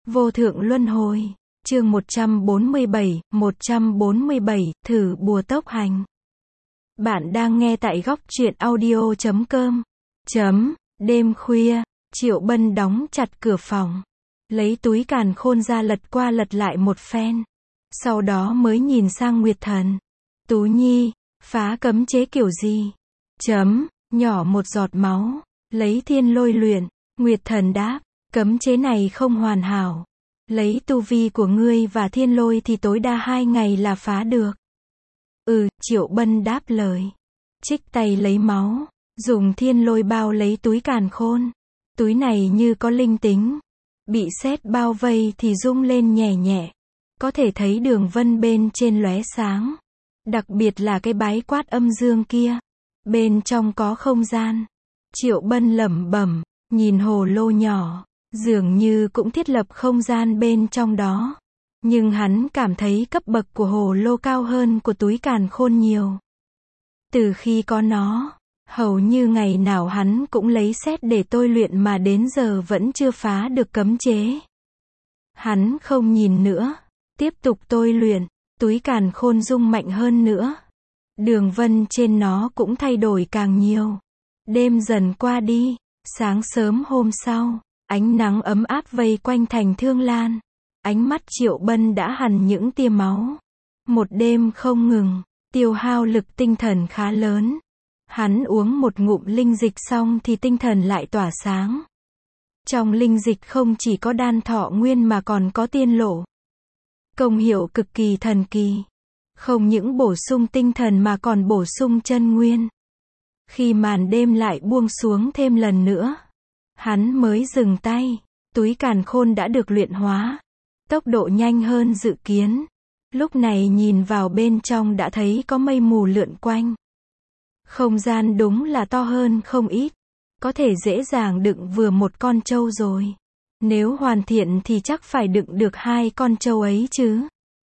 Vô thượng luân hồi. Chương 147, thử bùa tốc hành. Bạn đang nghe tại góc truyện audio.com. Đêm khuya, Triệu Bân đóng chặt cửa phòng, lấy túi càn khôn ra lật qua lật lại một phen. Sau đó mới nhìn sang Nguyệt Thần. Tú Nhi, phá cấm chế kiểu gì? Nhỏ một giọt máu, lấy thiên lôi luyện. Nguyệt Thần đáp, cấm chế này không hoàn hảo. Lấy tu vi của ngươi và thiên lôi thì tối đa 2 ngày là phá được. Triệu Bân đáp lời. Trích tay lấy máu, dùng thiên lôi bao lấy túi càn khôn. Túi này như có linh tính. Bị sét bao vây thì rung lên nhẹ nhẹ. Có thể thấy đường vân bên trên lóe sáng. Đặc biệt là cái bái quát âm dương kia. Bên trong có không gian. Triệu Bân lẩm bẩm, nhìn hồ lô nhỏ. Dường như cũng thiết lập không gian bên trong đó. Nhưng hắn cảm thấy cấp bậc của hồ lô cao hơn của túi càn khôn nhiều. Từ khi có nó, hầu như ngày nào hắn cũng lấy sét để tôi luyện mà đến giờ vẫn chưa phá được cấm chế. Hắn không nhìn nữa, tiếp tục tôi luyện, túi càn khôn rung mạnh hơn nữa. Đường vân trên nó cũng thay đổi càng nhiều. Đêm dần qua đi, sáng sớm hôm sau, ánh nắng ấm áp vây quanh thành Thương Lan. Ánh mắt Triệu Bân đã hằn những tia máu. Một đêm không ngừng, tiêu hao lực tinh thần khá lớn. Hắn uống một ngụm linh dịch xong thì tinh thần lại tỏa sáng. Trong linh dịch không chỉ có đan thọ nguyên mà còn có tiên lộ. Công hiệu cực kỳ thần kỳ. Không những bổ sung tinh thần mà còn bổ sung chân nguyên. Khi màn đêm lại buông xuống thêm lần nữa, hắn mới dừng tay. Túi càn khôn đã được luyện hóa. Tốc độ nhanh hơn dự kiến. Lúc này nhìn vào bên trong đã thấy có mây mù lượn quanh. Không gian đúng là to hơn không ít. Có thể dễ dàng đựng vừa một con trâu rồi. Nếu hoàn thiện thì chắc phải đựng được 2 con trâu ấy chứ.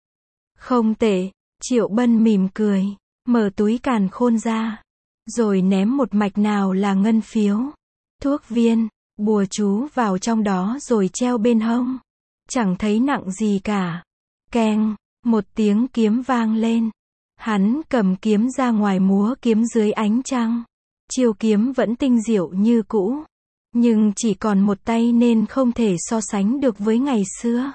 Không tệ, Triệu Bân mỉm cười, mở túi càn khôn ra. Rồi ném một mạch nào là ngân phiếu, thuốc viên, bùa chú vào trong đó rồi treo bên hông. Chẳng thấy nặng gì cả. Keng, một tiếng kiếm vang lên. Hắn cầm kiếm ra ngoài múa kiếm dưới ánh trăng. Chiêu kiếm vẫn tinh diệu như cũ. Nhưng chỉ còn một tay nên không thể so sánh được với ngày xưa.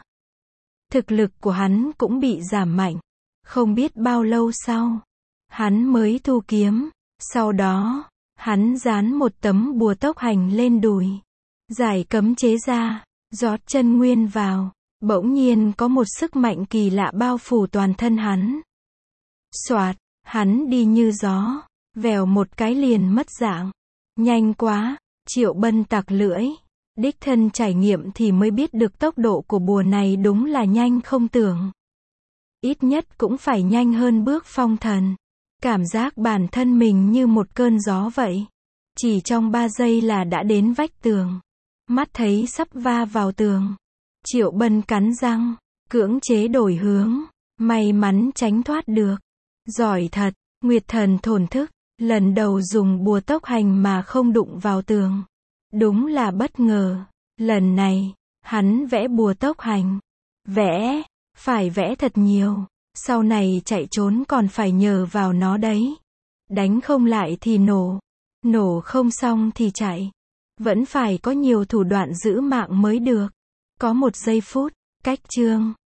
Thực lực của hắn cũng bị giảm mạnh. Không biết bao lâu sau, hắn mới thu kiếm. Sau đó, hắn dán một tấm bùa tốc hành lên đùi. Giải cấm chế ra, rót chân nguyên vào. Bỗng nhiên có một sức mạnh kỳ lạ bao phủ toàn thân hắn. Xoạt, hắn đi như gió, vèo một cái liền mất dạng. Nhanh quá, Triệu Bân tặc lưỡi. Đích thân trải nghiệm thì mới biết được tốc độ của bùa này đúng là nhanh không tưởng. Ít nhất cũng phải nhanh hơn bước phong thần. Cảm giác bản thân mình như một cơn gió vậy. Chỉ trong 3 giây là đã đến vách tường. Mắt thấy sắp va vào tường. Triệu Bân cắn răng, cưỡng chế đổi hướng. May mắn tránh thoát được. Giỏi thật, Nguyệt Thần thổn thức. Lần đầu dùng bùa tốc hành mà không đụng vào tường. Đúng là bất ngờ. Lần này, hắn vẽ bùa tốc hành. Vẽ, phải vẽ thật nhiều. Sau này chạy trốn còn phải nhờ vào nó đấy. Đánh không lại thì nổ. Nổ không xong thì chạy. Vẫn phải có nhiều thủ đoạn giữ mạng mới được. Có một giây phút, cách chương.